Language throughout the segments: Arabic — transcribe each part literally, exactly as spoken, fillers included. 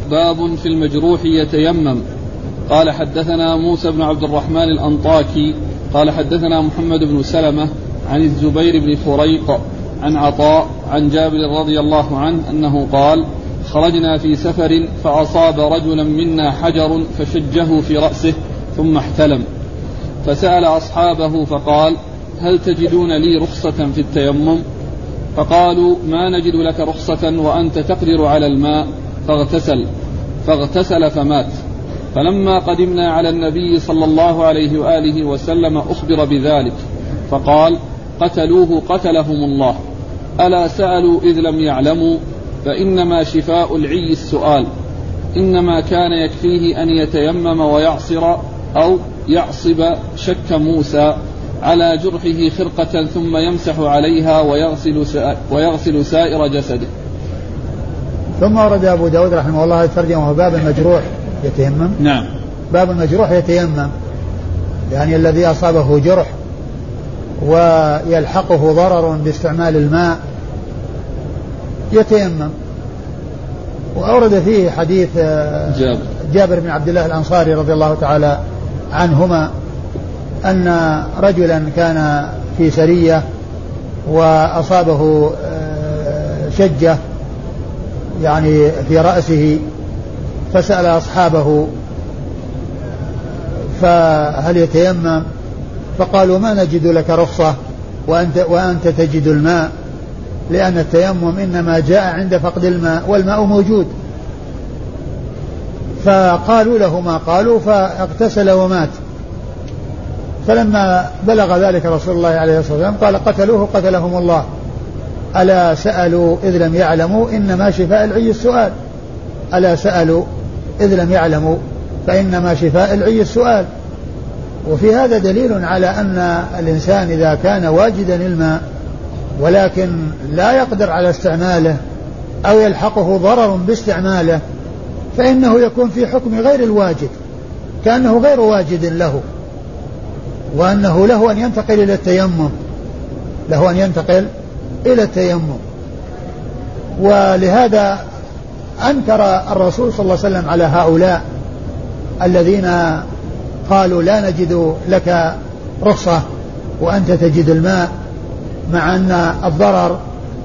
باب في المجروح يتيمم. قال حدثنا موسى بن عبد الرحمن الأنطاكي قال حدثنا محمد بن سلمة عن الزبير بن فريق عن عطاء عن جابر رضي الله عنه أنه قال خرجنا في سفر فأصاب رجلا منا حجر فشجه في رأسه ثم احتلم، فسأل أصحابه فقال هل تجدون لي رخصة في التيمم؟ فقالوا ما نجد لك رخصة وأنت تقدر على الماء، فاغتسل فاغتسل فمات. فلما قدمنا على النبي صلى الله عليه وآله وسلم أخبر بذلك فقال قتلوه قتلهم الله، ألا سألوا إذ لم يعلموا؟ فإنما شفاء العي السؤال، إنما كان يكفيه أن يتيمم ويعصر أو يعصب شك موسى على جرحه خرقة ثم يمسح عليها ويغسل, ويغسل سائر جسده. ثم ورد أبو داود رحمه الله ترجمه باب المجروح يتيمم. نعم. باب المجروح يتيمم، يعني الذي أصابه جرح ويلحقه ضرر باستعمال الماء يتيمم. وأورد فيه حديث جابر, جابر بن عبد الله الأنصاري رضي الله تعالى عنهما أن رجلا كان في سرية وأصابه شجة يعني في رأسه، فسأل أصحابه فهل يتيمم؟ فقالوا ما نجد لك رخصة وأنت, وأنت تجد الماء، لأن التيمم إنما جاء عند فقد الماء والماء موجود. فقالوا له ما قالوا فاغتسل ومات. فلما بلغ ذلك رسول الله عليه الصلاة والسلام قال قتلوه قتلهم الله، ألا سألوا إذ لم يعلموا؟ إنما شفاء العي السؤال. ألا سألوا إذ لم يعلموا فإنما شفاء العي السؤال. وفي هذا دليل على أن الإنسان إذا كان واجدا الماء ولكن لا يقدر على استعماله أو يلحقه ضرر باستعماله فإنه يكون في حكم غير الواجد، كأنه غير واجد له، وأنه له أن ينتقل إلى التيمم، له أن ينتقل إلى التيمم. ولهذا أنكر الرسول صلى الله عليه وسلم على هؤلاء الذين قالوا لا نجد لك رخصة وأنت تجد الماء، مع أن الضرر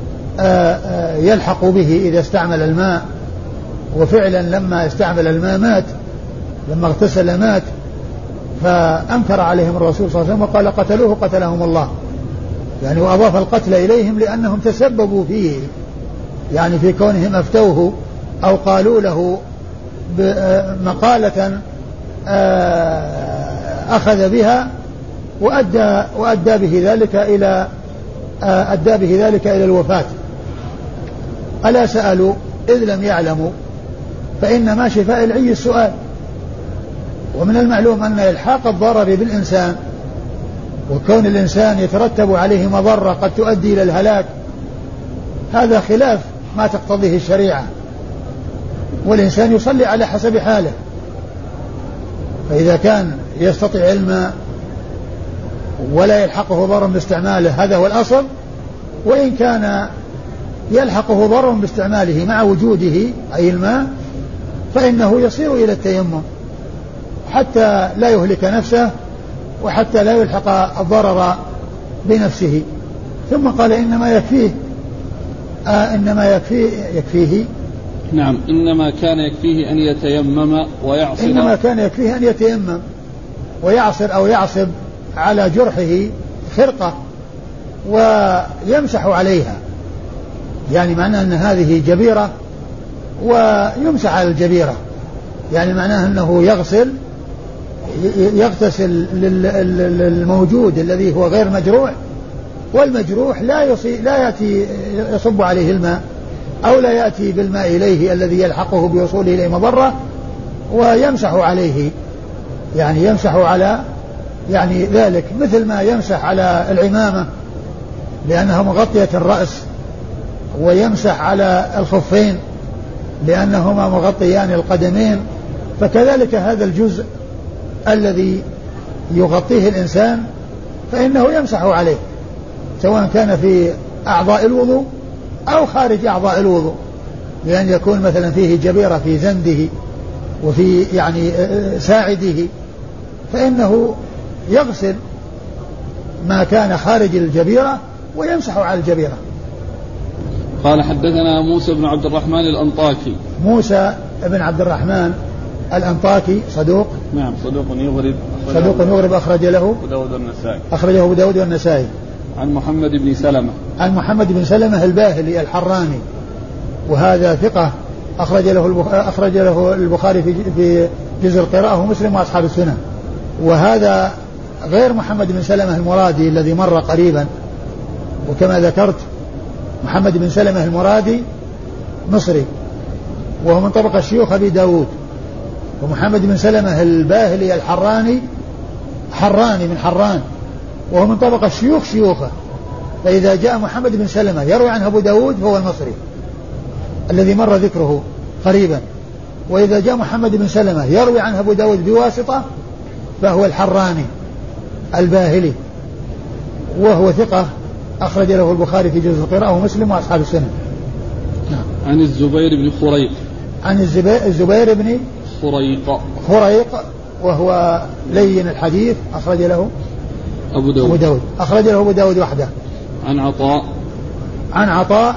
يلحق به إذا استعمل الماء. وفعلا لما استعمل الماء مات، لما اغتسل مات. فأنكر عليهم الرسول صلى الله عليه وسلم وقال قتلوه قتلهم الله، يعني وأضاف القتل إليهم لأنهم تسببوا فيه، يعني في كونهم أفتوه أو قالوا له مقالة أخذ بها وأدى, وأدى به ذلك إلى أدى به ذلك إلى الوفاة. ألا سألوا إذ لم يعلموا فإنما شفاء العي السؤال. ومن المعلوم أن إلحاق الضرر بالإنسان وكون الإنسان يترتب عليه مضرة قد تؤدي إلى الهلاك هذا خلاف ما تقتضيه الشريعة، والإنسان يصلي على حسب حاله. فإذا كان يستطيع الماء ولا يلحقه ضرر باستعماله هذا هو الأصل، وإن كان يلحقه ضرر باستعماله مع وجوده أي الماء فإنه يصير إلى التيمم حتى لا يهلك نفسه وحتى لا يلحق الضرر بنفسه. ثم قال إنما يكفيه آه إنما يكفيه يكفيه نعم إنما كان يكفيه أن يتيمم ويعصر إنما كان يكفيه أن يتيمم ويعصر أو يعصب على جرحه خرقة ويمسح عليها، يعني معناه أن هذه جبيرة ويمسح على الجبيرة، يعني معناه أنه يغسل يغتسل للموجود الذي هو غير مجروح، والمجروح لا يصي لا يأتي يصب عليه الماء أو لا يأتي بالماء إليه الذي يلحقه بوصوله إليه مضرة ويمسح عليه، يعني يمسح على يعني ذلك مثل ما يمسح على العمامة لأنها مغطية الرأس، ويمسح على الخفين لأنهما مغطيان القدمين، فكذلك هذا الجزء الذي يغطيه الإنسان فإنه يمسح عليه سواء كان في أعضاء الوضوء أو خارج أعضاء الوضوء، بأن يكون مثلا فيه جبيرة في زنده وفي يعني ساعده، فإنه يغسل ما كان خارج الجبيرة ويمسح على الجبيرة. قال حدثنا موسى بن عبد الرحمن الأنطاكي. موسى بن عبد الرحمن الأنطاكي صدوق. نعم صدوق يغرب. صدوق يغرب أخرج له أبو داود والنسائي. أخرجه أبو داود والنسائي. عن محمد بن سلمة. عن محمد بن سلمة الباهلي الحراني، وهذا ثقة أخرج له أخرج له البخاري في في جزء القراءة ومسلم وأصحاب السنن. وهذا غير محمد بن سلمة المرادي الذي مر قريبا، وكما ذكرت محمد بن سلمة المرادي مصري وهو من طبقة شيوخ أبي داود، ومحمد بن سلمة الباهلي الحراني حراني من حران وهو من طبقة شيوخ شيوخه. فإذا جاء محمد بن سلمة يروي عنه أبو داود فهو المصري الذي مر ذكره قريبا، وإذا جاء محمد بن سلمة يروي عنه أبو داود بواسطة فهو الحراني الباهلي، وهو ثقة أخرج له البخاري في جزء القراءة ومسلم وأصحاب السنن. نعم. عن الزبير بن خريق. عن الزبير, الزبير بن خريق خريق وهو لين الحديث أخرج له أبو داود. أبو داود أخرج له أبو داود وحده. عن عطاء. عن عطاء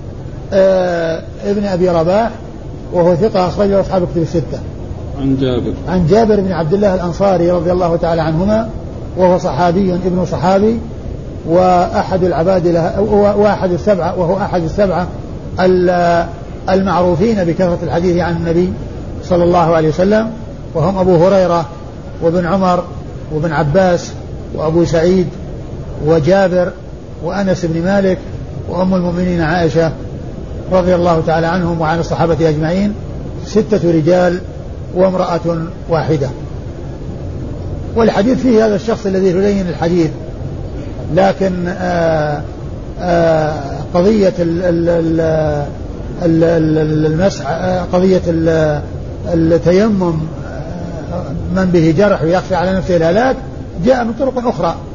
آه ابن أبي رباح وهو ثقة أخرج له أصحاب الكتب الستة. عن جابر. عن جابر بن عبد الله الأنصاري رضي الله تعالى عنهما، وهو صحابي ابن صحابي، وأحد العبادلة وأحد السبعة وهو أحد السبعة المعروفين بكثرة الحديث عن النبي صلى الله عليه وسلم، وهم أبو هريرة وابن عمر وابن عباس وأبو سعيد وجابر وأنس بن مالك وأم المؤمنين عائشة رضي الله تعالى عنهم وعن الصحابة أجمعين، ستة رجال وامرأة واحدة. والحديث فيه هذا الشخص الذي يلين الحديث، لكن آآ آآ قضية المسح قضية التيمم من به جرح ويخشى على نفسه الهلاك جاء من طرق أخرى